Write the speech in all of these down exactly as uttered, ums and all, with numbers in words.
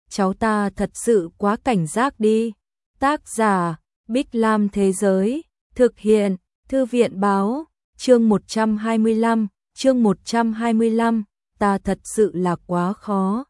cháu ta thật sự quá cảnh giác đi. Tác giả, Bích Lam Thế Giới, thực hiện, Thư viện Báo, chương một trăm hai mươi lăm, chương một trăm hai mươi lăm, ta thật sự là quá khó.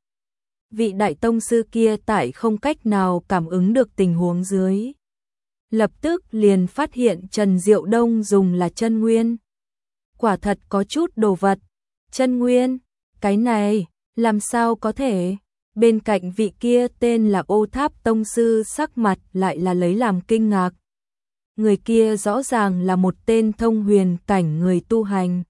Vị đại tông sư kia tại không cách nào cảm ứng được tình huống dưới. Lập tức liền phát hiện Trần Diệu Đông dùng là chân nguyên. Quả thật có chút đồ vật. Chân nguyên, cái này, làm sao có thể? Bên cạnh vị kia tên là Ô Tháp tông sư sắc mặt lại là lấy làm kinh ngạc. Người kia rõ ràng là một tên thông huyền cảnh người tu hành.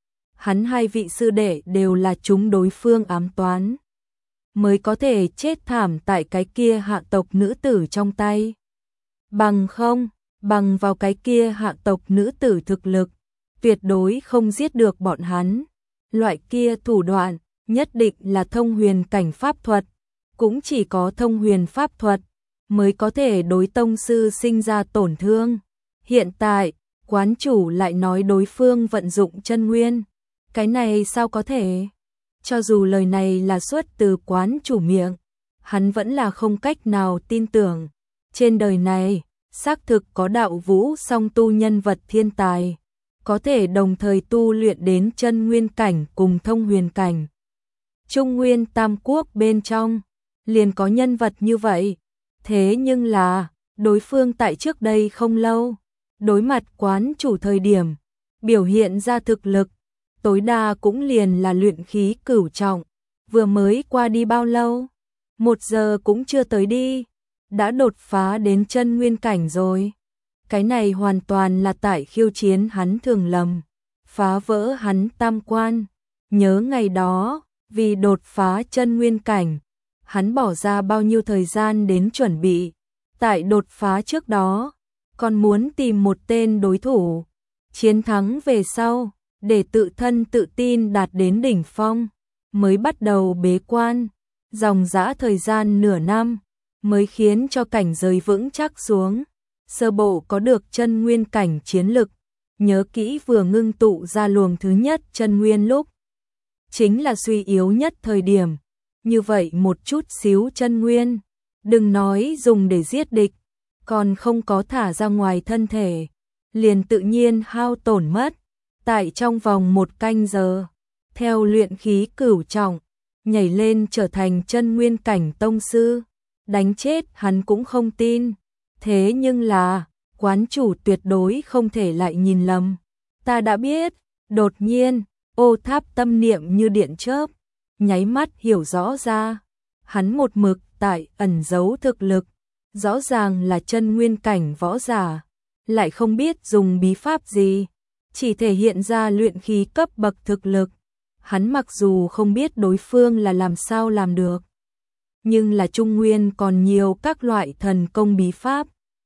Hắn hai vị sư đệ đều là chúng đối phương ám toán, mới có thể chết thảm tại cái kia hạ tộc nữ tử trong tay. Bằng không, bằng vào cái kia hạ tộc nữ tử thực lực, tuyệt đối không giết được bọn hắn. Loại kia thủ đoạn, nhất định là thông huyền cảnh pháp thuật, cũng chỉ có thông huyền pháp thuật mới có thể đối tông sư sinh ra tổn thương. Hiện tại, quán chủ lại nói đối phương vận dụng chân nguyên. Cái này sao có thể? Cho dù lời này là xuất từ quán chủ miệng, hắn vẫn là không cách nào tin tưởng. Trên đời này, xác thực có đạo vũ song tu nhân vật thiên tài, có thể đồng thời tu luyện đến chân nguyên cảnh cùng thông huyền cảnh. Trung Nguyên Tam Quốc bên trong, liền có nhân vật như vậy. Thế nhưng là, đối phương tại trước đây không lâu, đối mặt quán chủ thời điểm, biểu hiện ra thực lực, tối đa cũng liền là luyện khí cửu trọng. Vừa mới qua đi bao lâu? Một giờ cũng chưa tới đi, đã đột phá đến chân nguyên cảnh rồi. Cái này hoàn toàn là tại khiêu chiến hắn thường lầm, phá vỡ hắn tam quan. Nhớ ngày đó, vì đột phá chân nguyên cảnh, hắn bỏ ra bao nhiêu thời gian đến chuẩn bị. Tại đột phá trước đó, còn muốn tìm một tên đối thủ, chiến thắng về sau, để tự thân tự tin đạt đến đỉnh phong, mới bắt đầu bế quan. Dòng dã thời gian nửa năm, mới khiến cho cảnh giới vững chắc xuống. Sơ bộ có được chân nguyên cảnh chiến lực, nhớ kỹ vừa ngưng tụ ra luồng thứ nhất chân nguyên lúc, chính là suy yếu nhất thời điểm. Như vậy một chút xíu chân nguyên, đừng nói dùng để giết địch, còn không có thả ra ngoài thân thể, liền tự nhiên hao tổn mất. Tại trong vòng một canh giờ, theo luyện khí cửu trọng, nhảy lên trở thành chân nguyên cảnh tông sư, đánh chết hắn cũng không tin. Thế nhưng là, quán chủ tuyệt đối không thể lại nhìn lầm. Ta đã biết. Đột nhiên, Ô Tháp tâm niệm như điện chớp, nháy mắt hiểu rõ ra. Hắn một mực tại ẩn giấu thực lực, rõ ràng là chân nguyên cảnh võ giả, lại không biết dùng bí pháp gì, chỉ thể hiện ra luyện khí cấp bậc thực lực. Hắn mặc dù không biết đối phương là làm sao làm được, nhưng là Trung Nguyên còn nhiều các loại thần công bí pháp,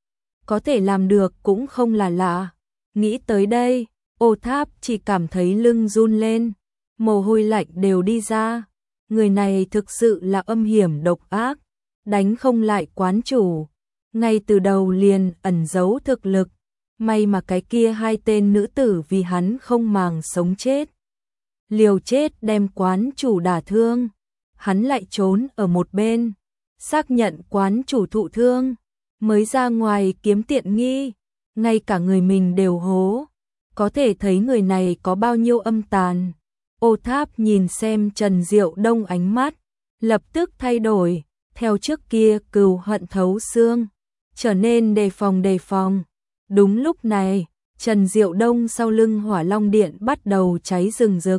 có thể làm được cũng không là lạ. Nghĩ tới đây, Ô Tháp chỉ cảm thấy lưng run lên, mồ hôi lạnh đều đi ra. Người này thực sự là âm hiểm độc ác, đánh không lại quán chủ, ngay từ đầu liền ẩn giấu thực lực. May mà cái kia hai tên nữ tử vì hắn không màng sống chết, liều chết đem quán chủ đả thương. Hắn lại trốn ở một bên, xác nhận quán chủ thụ thương, mới ra ngoài kiếm tiện nghi. Ngay cả người mình đều hố, có thể thấy người này có bao nhiêu âm tàn. Ô Tháp nhìn xem Trần Diệu Đông ánh mắt, lập tức thay đổi, theo trước kia cừu hận thấu xương, trở nên đề phòng đề phòng. Đúng lúc này, Trần Diệu Đông sau lưng Hỏa Long Điện bắt đầu cháy rừng rực.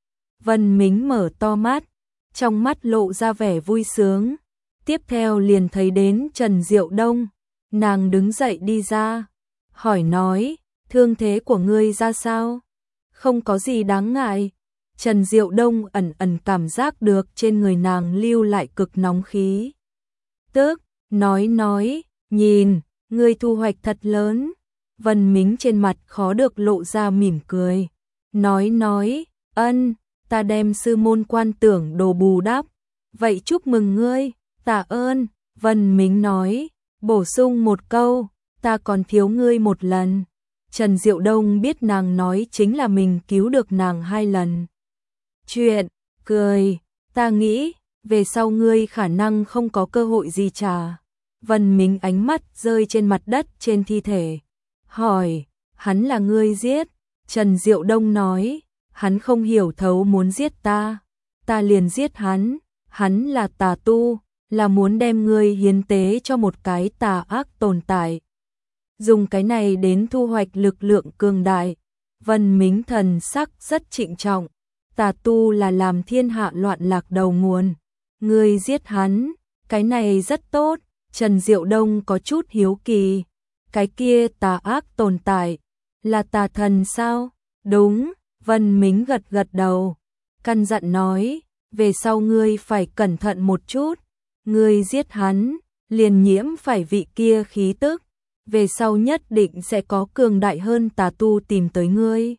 Vân Mính mở to mắt, trong mắt lộ ra vẻ vui sướng. Tiếp theo liền thấy đến Trần Diệu Đông, nàng đứng dậy đi ra, hỏi nói, thương thế của ngươi ra sao? Không có gì đáng ngại. Trần Diệu Đông ẩn ẩn cảm giác được trên người nàng lưu lại cực nóng khí. Tức, nói nói, nhìn, ngươi thu hoạch thật lớn. Vân Mính trên mặt khó được lộ ra mỉm cười. Nói nói, ân, ta đem sư môn quan tưởng đồ bù đắp. Vậy chúc mừng ngươi, tạ ơn. Vân Mính nói, bổ sung một câu, ta còn thiếu ngươi một lần. Trần Diệu Đông biết nàng nói chính là mình cứu được nàng hai lần. Chuyện, cười, ta nghĩ, về sau ngươi khả năng không có cơ hội gì trả. Vân Mính ánh mắt rơi trên mặt đất trên thi thể, hỏi, hắn là ngươi giết? Trần Diệu Đông nói, hắn không hiểu thấu muốn giết ta, ta liền giết hắn, hắn là tà tu, là muốn đem ngươi hiến tế cho một cái tà ác tồn tại. Dùng cái này đến thu hoạch lực lượng cường đại. Vân Mính thần sắc rất trịnh trọng, tà tu là làm thiên hạ loạn lạc đầu nguồn, ngươi giết hắn, cái này rất tốt. Trần Diệu Đông có chút hiếu kỳ, cái kia tà ác tồn tại, là tà thần sao? Đúng, Vân Mính gật gật đầu, căn dặn nói, về sau ngươi phải cẩn thận một chút, ngươi giết hắn, liền nhiễm phải vị kia khí tức, về sau nhất định sẽ có cường đại hơn tà tu tìm tới ngươi.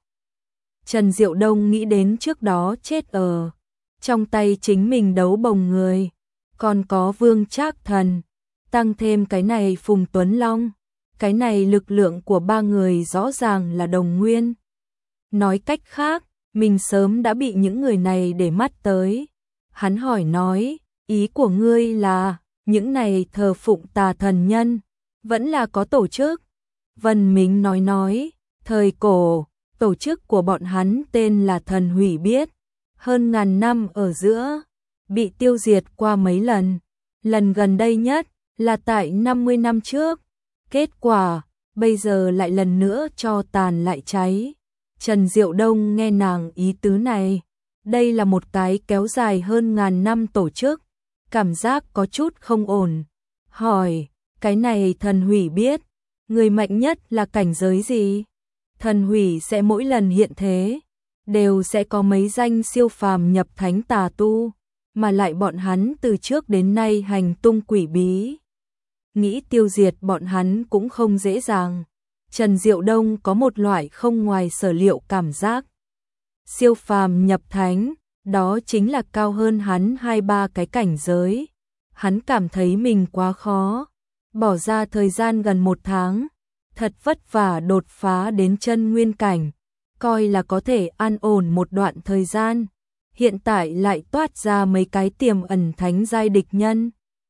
Trần Diệu Đông nghĩ đến trước đó chết ở trong tay chính mình đấu bồng người, còn có Vương Trác Thần, tăng thêm cái này Phùng Tuấn Long, cái này lực lượng của ba người rõ ràng là đồng nguyên. Nói cách khác, mình sớm đã bị những người này để mắt tới. Hắn hỏi nói, ý của ngươi là, những này thờ phụng tà thần nhân, vẫn là có tổ chức? Vân Mính nói nói, thời cổ, tổ chức của bọn hắn tên là Thần Hủy Biết, hơn ngàn năm ở giữa, bị tiêu diệt qua mấy lần, lần gần đây nhất là tại năm mươi năm trước, kết quả, bây giờ lại lần nữa cho tàn lại cháy. Trần Diệu Đông nghe nàng ý tứ này, đây là một cái kéo dài hơn ngàn năm tổ chức, cảm giác có chút không ổn, hỏi, cái này Thần Hủy Biết, người mạnh nhất là cảnh giới gì? Thần Hủy sẽ mỗi lần hiện thế, đều sẽ có mấy danh siêu phàm nhập thánh tà tu, mà lại bọn hắn từ trước đến nay hành tung quỷ bí. Nghĩ tiêu diệt bọn hắn cũng không dễ dàng. Trần Diệu Đông có một loại không ngoài sở liệu cảm giác. Siêu phàm nhập thánh, đó chính là cao hơn hắn hai ba cái cảnh giới. Hắn cảm thấy mình quá khó, bỏ ra thời gian gần một tháng, thật vất vả đột phá đến chân nguyên cảnh, coi là có thể an ổn một đoạn thời gian. Hiện tại lại toát ra mấy cái tiềm ẩn thánh giai địch nhân.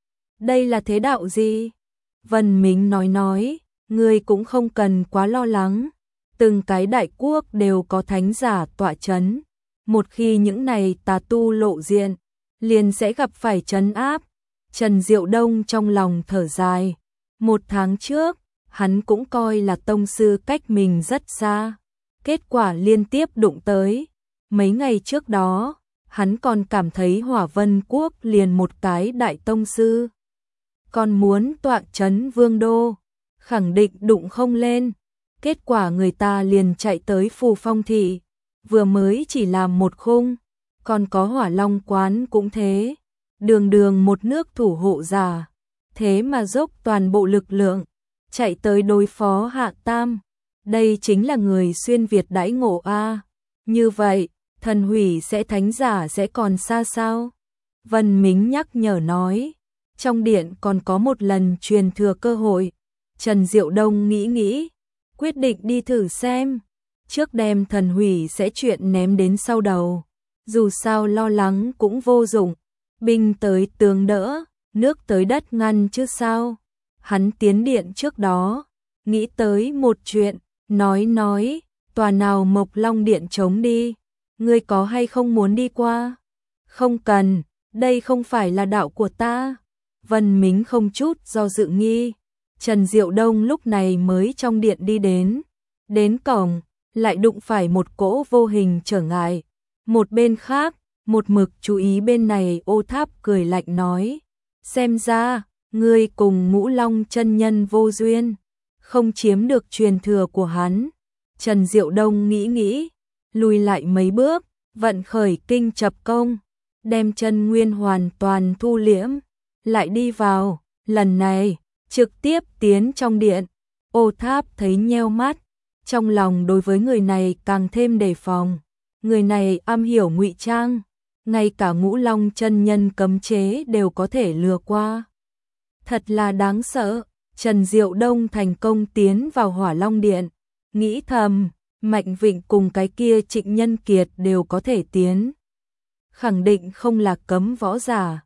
Đây là thế đạo gì? Vân Mính nói nói, ngươi cũng không cần quá lo lắng. Từng cái đại quốc đều có thánh giả tọa chấn. Một khi những này tà tu lộ diện, liền sẽ gặp phải trấn áp. Trần Diệu Đông trong lòng thở dài. Một tháng trước, hắn cũng coi là tông sư cách mình rất xa. Kết quả liên tiếp đụng tới. Mấy ngày trước đó, hắn còn cảm thấy Hỏa Vân Quốc liền một cái đại tông sư. Còn muốn tọa chấn vương đô, khẳng định đụng không lên. Kết quả người ta liền chạy tới Phù Phong Thị, vừa mới chỉ làm một khung, còn có Hỏa Long Quán cũng thế. Đường đường một nước thủ hộ giả, thế mà dốc toàn bộ lực lượng, chạy tới đối phó Hạ Tam. Đây chính là người xuyên Việt đãi ngộ a. Như vậy, Thần Hủy sẽ thánh giả sẽ còn xa sao? Vân Mính nhắc nhở nói, trong điện còn có một lần truyền thừa cơ hội. Trần Diệu Đông nghĩ nghĩ, quyết định đi thử xem. Trước đem Thần Hủy sẽ chuyện ném đến sau đầu. Dù sao lo lắng cũng vô dụng. Binh tới tường đỡ, nước tới đất ngăn chứ sao. Hắn tiến điện trước đó, nghĩ tới một chuyện, nói nói, tòa nào Mộc Long Điện trống đi. Ngươi có hay không muốn đi qua? Không cần, đây không phải là đạo của ta. Vân Mính không chút do dự nghi. Trần Diệu Đông lúc này mới trong điện đi đến. Đến cổng, lại đụng phải một cỗ vô hình trở ngại. Một bên khác, một mực chú ý bên này Ô Tháp cười lạnh nói. Xem ra, ngươi cùng Ngũ Long chân nhân vô duyên, không chiếm được truyền thừa của hắn. Trần Diệu Đông nghĩ nghĩ, lùi lại mấy bước, vận khởi kinh chập công, đem chân nguyên hoàn toàn thu liễm, lại đi vào, lần này, trực tiếp tiến trong điện. Ô Tháp thấy nheo mắt, trong lòng đối với người này càng thêm đề phòng. Người này am hiểu ngụy trang, ngay cả Ngũ Long chân nhân cấm chế đều có thể lừa qua. Thật là đáng sợ. Trần Diệu Đông thành công tiến vào Hỏa Long Điện, nghĩ thầm, Mạnh Vịnh cùng cái kia Trịnh Nhân Kiệt đều có thể tiến, khẳng định không là cấm võ giả.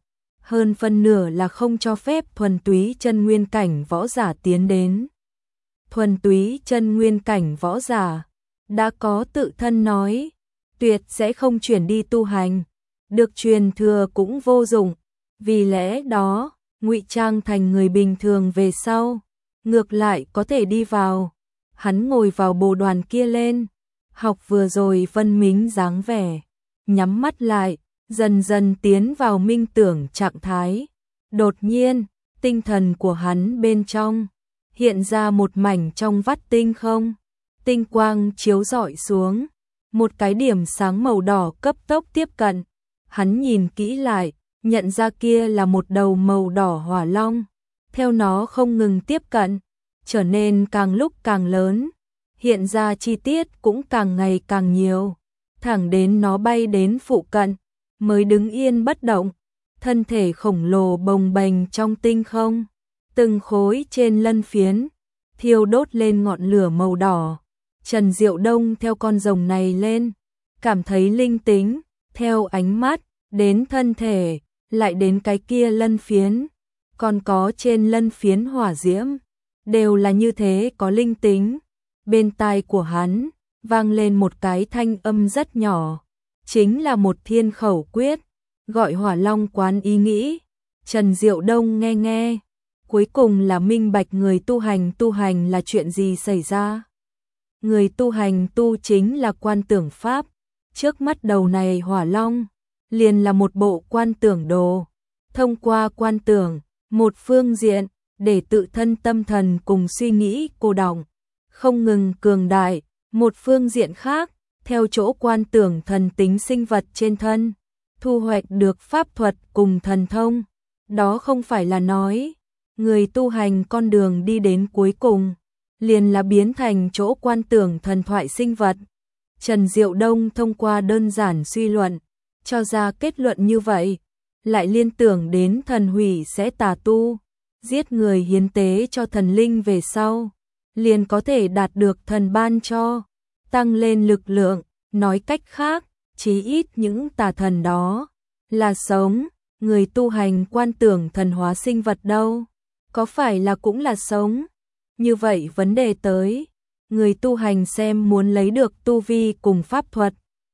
hơn phân nửa là không cho phép thuần túy chân nguyên cảnh võ giả tiến đến. Thuần túy chân nguyên cảnh võ giả đã có tự thân nói, tuyệt sẽ không chuyển đi tu hành, được truyền thừa cũng vô dụng, vì lẽ đó, ngụy trang thành người bình thường về sau, ngược lại có thể đi vào. Hắn ngồi vào bồ đoàn kia lên, học vừa rồi phân minh dáng vẻ, nhắm mắt lại, dần dần tiến vào minh tưởng trạng thái. Đột nhiên, tinh thần của hắn bên trong hiện ra một mảnh trong vắt tinh không, tinh quang chiếu rọi xuống, một cái điểm sáng màu đỏ cấp tốc tiếp cận. Hắn nhìn kỹ lại, nhận ra kia là một đầu màu đỏ hỏa long, theo nó không ngừng tiếp cận, trở nên càng lúc càng lớn, hiện ra chi tiết cũng càng ngày càng nhiều, thẳng đến nó bay đến phụ cận, mới đứng yên bất động, thân thể khổng lồ bồng bềnh trong tinh không, từng khối trên lân phiến, thiêu đốt lên ngọn lửa màu đỏ. Trần Diệu Đông theo con rồng này lên, cảm thấy linh tính, theo ánh mắt, đến thân thể, lại đến cái kia lân phiến, còn có trên lân phiến hỏa diễm, đều là như thế có linh tính. Bên tai của hắn, vang lên một cái thanh âm rất nhỏ, chính là một thiên khẩu quyết, gọi hỏa long quán ý nghĩ. Trần Diệu Đông nghe nghe, cuối cùng là minh bạch người tu hành tu hành là chuyện gì xảy ra. Người tu hành tu chính là quan tưởng pháp, trước mắt đầu này hỏa long, liền là một bộ quan tưởng đồ, thông qua quan tưởng, một phương diện, để tự thân tâm thần cùng suy nghĩ cô đọng, không ngừng cường đại, một phương diện khác, theo chỗ quan tưởng thần tính sinh vật trên thân, thu hoạch được pháp thuật cùng thần thông. Đó không phải là nói, người tu hành con đường đi đến cuối cùng, liền là biến thành chỗ quan tưởng thần thoại sinh vật. Trần Diệu Đông thông qua đơn giản suy luận, cho ra kết luận như vậy, lại liên tưởng đến thần hủy sẽ tà tu, giết người hiến tế cho thần linh về sau, liền có thể đạt được thần ban cho, tăng lên lực lượng, nói cách khác, chí ít những tà thần đó là sống, người tu hành quan tưởng thần hóa sinh vật đâu, có phải là cũng là sống? Như vậy vấn đề tới, người tu hành xem muốn lấy được tu vi cùng pháp thuật,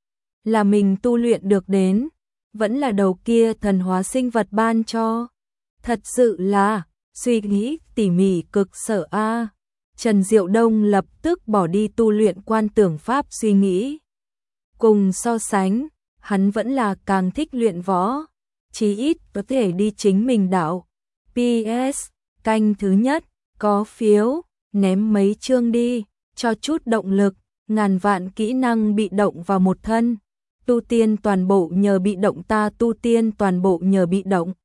là mình tu luyện được đến, vẫn là đầu kia thần hóa sinh vật ban cho. Thật sự là, suy nghĩ tỉ mỉ cực sở a. Trần Diệu Đông lập tức bỏ đi tu luyện quan tưởng pháp suy nghĩ. Cùng so sánh, hắn vẫn là càng thích luyện võ, chí ít có thể đi chính mình đạo. pê ét, canh thứ nhất, có phiếu, ném mấy chương đi, cho chút động lực, ngàn vạn kỹ năng bị động vào một thân. Tu tiên toàn bộ nhờ bị động ta tu tiên toàn bộ nhờ bị động.